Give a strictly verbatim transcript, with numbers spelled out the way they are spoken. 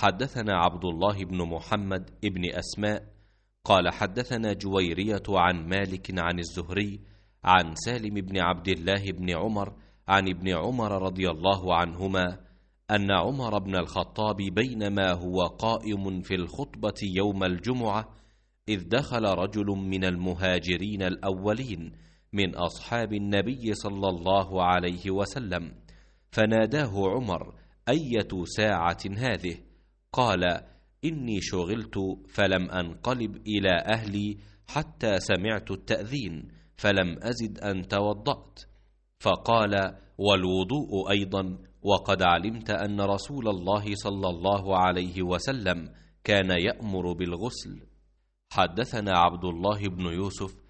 حدثنا عبد الله بن محمد بن أسماء قال حدثنا جويرية عن مالك عن الزهري عن سالم بن عبد الله بن عمر عن ابن عمر رضي الله عنهما أن عمر بن الخطاب بينما هو قائم في الخطبة يوم الجمعة إذ دخل رجل من المهاجرين الأولين من أصحاب النبي صلى الله عليه وسلم، فناداه عمر: أية ساعة هذه؟ قال: إني شغلت فلم أنقلب إلى أهلي حتى سمعت التأذين فلم أزد أن توضأت. فقال: والوضوء أيضا، وقد علمت أن رسول الله صلى الله عليه وسلم كان يأمر بالغسل. حدثنا عبد الله بن يوسف